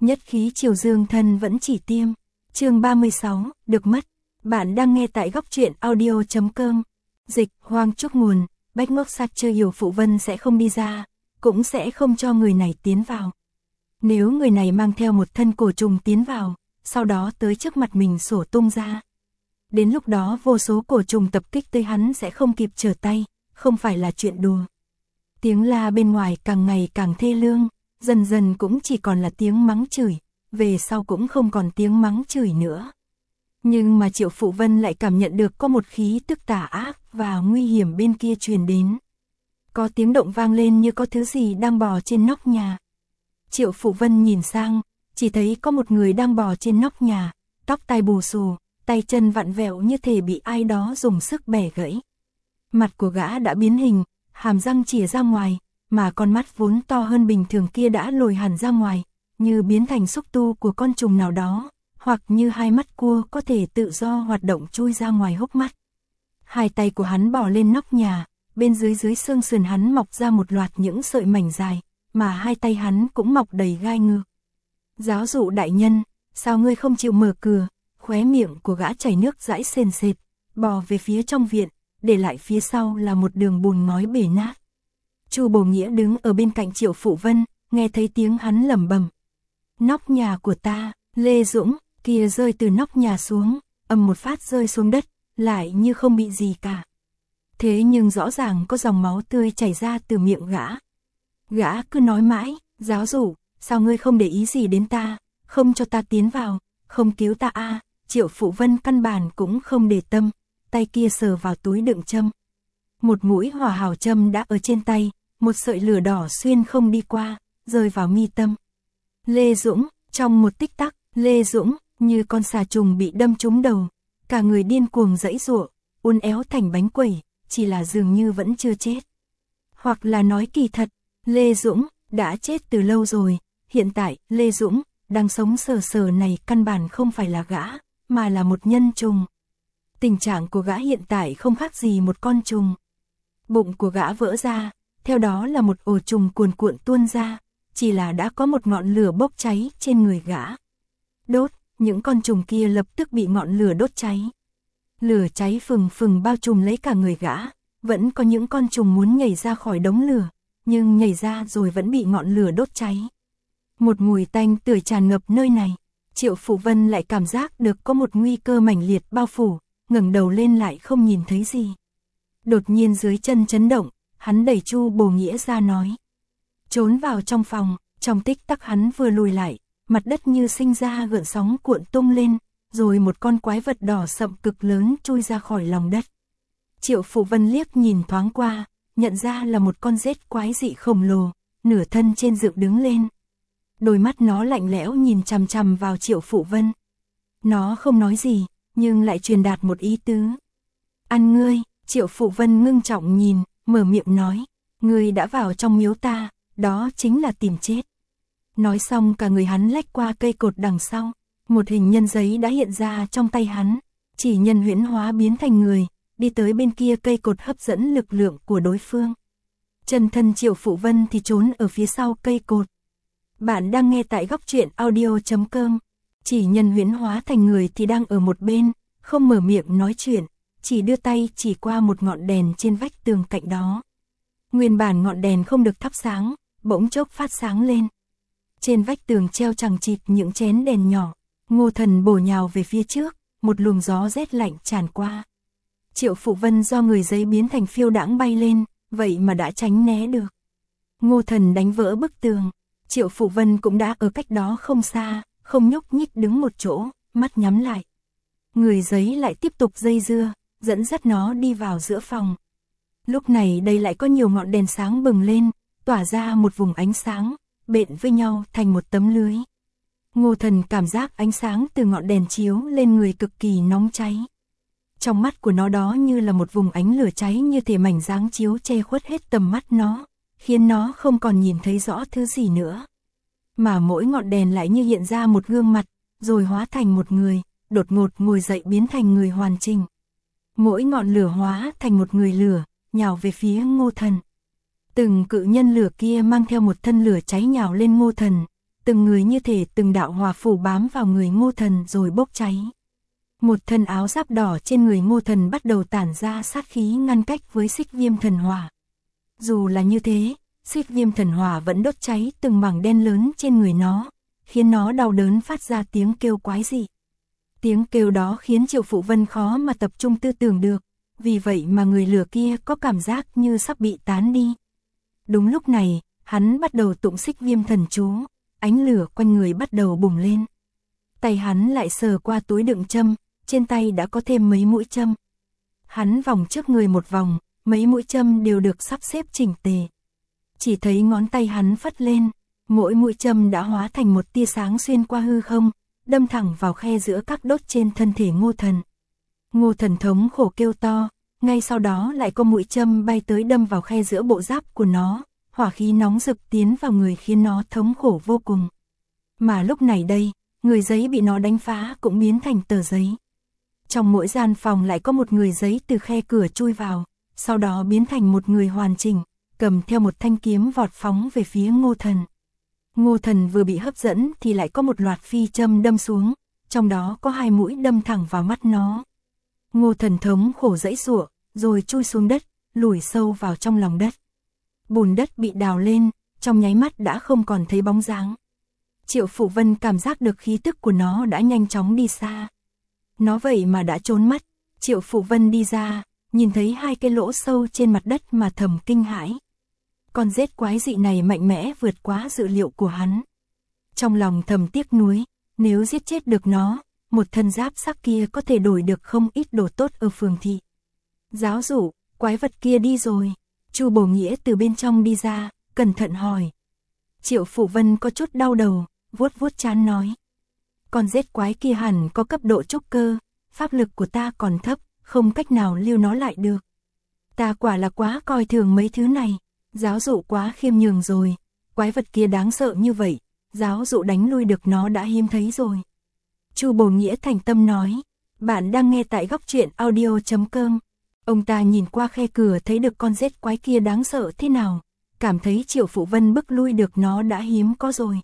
Nhất khí chiều dương thân vẫn chỉ tiêm. Chương 36, được mất. Bạn đang nghe tại góc truyện audio.com. Dịch, Hoang Trúc nguồn, Bách Ngốc Sát Chơi Hiểu Phụ Vân sẽ không đi ra, cũng sẽ không cho người này tiến vào. Nếu người này mang theo một thân cổ trùng tiến vào, sau đó tới trước mặt mình sổ tung ra. Đến lúc đó vô số cổ trùng tập kích tới hắn sẽ không kịp trở tay, không phải là chuyện đùa. Tiếng la bên ngoài càng ngày càng thê lương, dần dần cũng chỉ còn là tiếng mắng chửi, về sau cũng không còn tiếng mắng chửi nữa. Nhưng mà Triệu Phụ Vân lại cảm nhận được có một khí tức tà ác và nguy hiểm bên kia truyền đến. Có tiếng động vang lên như có thứ gì đang bò trên nóc nhà. Triệu Phụ Vân nhìn sang, chỉ thấy có một người đang bò trên nóc nhà, tóc tai bù xù, tay chân vặn vẹo như thể bị ai đó dùng sức bẻ gãy. Mặt của gã đã biến hình, hàm răng chìa ra ngoài, mà con mắt vốn to hơn bình thường kia đã lồi hẳn ra ngoài, như biến thành xúc tu của con trùng nào đó, hoặc như hai mắt cua có thể tự do hoạt động chui ra ngoài hốc mắt. Hai tay của hắn bò lên nóc nhà, bên dưới xương sườn hắn mọc ra một loạt những sợi mảnh dài, mà hai tay hắn cũng mọc đầy gai ngược. Giáo dụ đại nhân, sao ngươi không chịu mở cửa? Khóe miệng của gã chảy nước dãi sền sệt, bò về phía trong viện, để lại phía sau là một đường bùn ngói bể nát. Chu Bồ Nghĩa đứng ở bên cạnh Triệu Phụ Vân, nghe thấy tiếng hắn lẩm bẩm. Nóc nhà của ta, Lê Dũng, kia rơi từ nóc nhà xuống, ầm một phát rơi xuống đất, lại như không bị gì cả. Thế nhưng rõ ràng có dòng máu tươi chảy ra từ miệng gã. Gã cứ nói mãi, giáo dụ, sao ngươi không để ý gì đến ta, không cho ta tiến vào, không cứu ta a? Triệu Phụ Vân căn bản cũng không để tâm, tay kia sờ vào túi đựng châm. Một mũi hỏa hào châm đã ở trên tay, một sợi lửa đỏ xuyên không đi qua, rơi vào mi tâm. Lê Dũng, trong một tích tắc, Lê Dũng như con xà trùng bị đâm trúng đầu, cả người điên cuồng giãy giụa, uốn éo thành bánh quẩy, chỉ là dường như vẫn chưa chết. Hoặc là nói kỳ thật, Lê Dũng đã chết từ lâu rồi, hiện tại Lê Dũng đang sống sờ sờ này căn bản không phải là gã, mà là một nhân trùng. Tình trạng của gã hiện tại không khác gì một con trùng. Bụng của gã vỡ ra, theo đó là một ổ trùng cuồn cuộn tuôn ra, chỉ là đã có một ngọn lửa bốc cháy trên người gã. Đốt, những con trùng kia lập tức bị ngọn lửa đốt cháy. Lửa cháy phừng phừng bao trùm lấy cả người gã, vẫn có những con trùng muốn nhảy ra khỏi đống lửa, nhưng nhảy ra rồi vẫn bị ngọn lửa đốt cháy. Một mùi tanh tưởi tràn ngập nơi này, Triệu Phụ Vân lại cảm giác được có một nguy cơ mãnh liệt bao phủ, ngẩng đầu lên lại không nhìn thấy gì. Đột nhiên dưới chân chấn động, hắn đẩy Chu Bồ Nghĩa ra nói. Trốn vào trong phòng, trong tích tắc hắn vừa lùi lại, mặt đất như sinh ra gợn sóng cuộn tung lên, rồi một con quái vật đỏ sậm cực lớn chui ra khỏi lòng đất. Triệu Phụ Vân liếc nhìn thoáng qua, nhận ra là một con rết quái dị khổng lồ, nửa thân trên dựng đứng lên. Đôi mắt nó lạnh lẽo nhìn chằm chằm vào Triệu Phụ Vân. Nó không nói gì, nhưng lại truyền đạt một ý tứ. Ăn ngươi. Triệu Phụ Vân ngưng trọng nhìn, mở miệng nói. Ngươi đã vào trong miếu ta, đó chính là tìm chết. Nói xong cả người hắn lách qua cây cột đằng sau. Một hình nhân giấy đã hiện ra trong tay hắn. Chỉ nhân huyễn hóa biến thành người, đi tới bên kia cây cột hấp dẫn lực lượng của đối phương. Chân thân Triệu Phụ Vân thì trốn ở phía sau cây cột. Bạn đang nghe tại góc truyện audio.com. Chỉ nhân huyễn hóa thành người thì đang ở một bên, không mở miệng nói chuyện, chỉ đưa tay chỉ qua một ngọn đèn trên vách tường cạnh đó. Nguyên bản ngọn đèn không được thắp sáng, bỗng chốc phát sáng lên. Trên vách tường treo chằng chịt những chén đèn nhỏ, Ngô Thần bổ nhào về phía trước, một luồng gió rét lạnh tràn qua. Triệu Phụ Vân do người giấy biến thành phiêu đãng bay lên, vậy mà đã tránh né được. Ngô Thần đánh vỡ bức tường, Triệu Phụ Vân cũng đã ở cách đó không xa, không nhúc nhích đứng một chỗ, mắt nhắm lại. Người giấy lại tiếp tục dây dưa, dẫn dắt nó đi vào giữa phòng. Lúc này đây lại có nhiều ngọn đèn sáng bừng lên, tỏa ra một vùng ánh sáng, bện với nhau thành một tấm lưới. Ngô Thần cảm giác ánh sáng từ ngọn đèn chiếu lên người cực kỳ nóng cháy. Trong mắt của nó đó như là một vùng ánh lửa cháy như thể mảnh dáng chiếu che khuất hết tầm mắt nó, khiến nó không còn nhìn thấy rõ thứ gì nữa. Mà mỗi ngọn đèn lại như hiện ra một gương mặt, rồi hóa thành một người, đột ngột ngồi dậy biến thành người hoàn chỉnh. Mỗi ngọn lửa hóa thành một người lửa, nhào về phía Ngô Thần. Từng cự nhân lửa kia mang theo một thân lửa cháy nhào lên Ngô Thần, từng người như thể từng đạo hỏa phủ bám vào người Ngô Thần rồi bốc cháy. Một thân áo giáp đỏ trên người Ngô Thần bắt đầu tản ra sát khí ngăn cách với xích viêm thần hỏa. Dù là như thế, xích viêm thần hỏa vẫn đốt cháy từng mảng đen lớn trên người nó, khiến nó đau đớn phát ra tiếng kêu quái dị. Tiếng kêu đó khiến Triệu Phụ Vân khó mà tập trung tư tưởng được, vì vậy mà người lửa kia có cảm giác như sắp bị tán đi. Đúng lúc này, hắn bắt đầu tụng xích viêm thần chú, ánh lửa quanh người bắt đầu bùng lên. Tay hắn lại sờ qua túi đựng châm, trên tay đã có thêm mấy mũi châm. Hắn vòng trước người một vòng, mấy mũi châm đều được sắp xếp chỉnh tề. Chỉ thấy ngón tay hắn phất lên, mỗi mũi châm đã hóa thành một tia sáng xuyên qua hư không, đâm thẳng vào khe giữa các đốt trên thân thể Ngô Thần. Ngô Thần thống khổ kêu to, ngay sau đó lại có mũi châm bay tới đâm vào khe giữa bộ giáp của nó, hỏa khí nóng rực tiến vào người khiến nó thống khổ vô cùng. Mà lúc này đây, người giấy bị nó đánh phá cũng biến thành tờ giấy. Trong mỗi gian phòng lại có một người giấy từ khe cửa chui vào, sau đó biến thành một người hoàn chỉnh, cầm theo một thanh kiếm vọt phóng về phía Ngô Thần. Ngô Thần vừa bị hấp dẫn thì lại có một loạt phi châm đâm xuống, trong đó có 2 mũi đâm thẳng vào mắt nó. Ngô Thần thống khổ giãy giụa, rồi chui xuống đất, lùi sâu vào trong lòng đất. Bùn đất bị đào lên, trong nháy mắt đã không còn thấy bóng dáng. Triệu Phụ Vân cảm giác được khí tức của nó đã nhanh chóng đi xa. Nó vậy mà đã trốn mất. Triệu Phụ Vân đi ra, nhìn thấy 2 cái lỗ sâu trên mặt đất mà thầm kinh hãi. Con rết quái dị này mạnh mẽ vượt quá dự liệu của hắn. Trong lòng thầm tiếc nuối, nếu giết chết được nó, một thân giáp sắc kia có thể đổi được không ít đồ tốt ở phường thị. Giáo dụ, quái vật kia đi rồi. Chu Bổ Nghĩa từ bên trong đi ra, cẩn thận hỏi. Triệu Phụ Vân có chút đau đầu, vuốt vuốt trán nói. Con rết quái kia hẳn có cấp độ trúc cơ, pháp lực của ta còn thấp, không cách nào lưu nó lại được. Ta quả là quá coi thường mấy thứ này, giáo dụ quá khiêm nhường rồi, quái vật kia đáng sợ như vậy, giáo dụ đánh lui được nó đã hiếm thấy rồi. Chu Bổ Nghĩa thành tâm nói, bạn đang nghe tại Góc Truyện Audio.com. Ông ta nhìn qua khe cửa thấy được con rết quái kia đáng sợ thế nào, cảm thấy Triệu Phụ Vân bức lui được nó đã hiếm có rồi.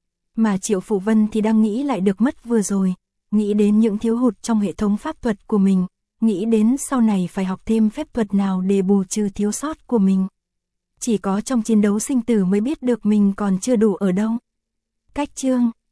Mà Triệu Phụ Vân thì đang nghĩ lại được mất vừa rồi, nghĩ đến những thiếu hụt trong hệ thống pháp thuật của mình, nghĩ đến sau này phải học thêm phép thuật nào để bù trừ thiếu sót của mình. Chỉ có trong chiến đấu sinh tử mới biết được mình còn chưa đủ ở đâu. Cách chương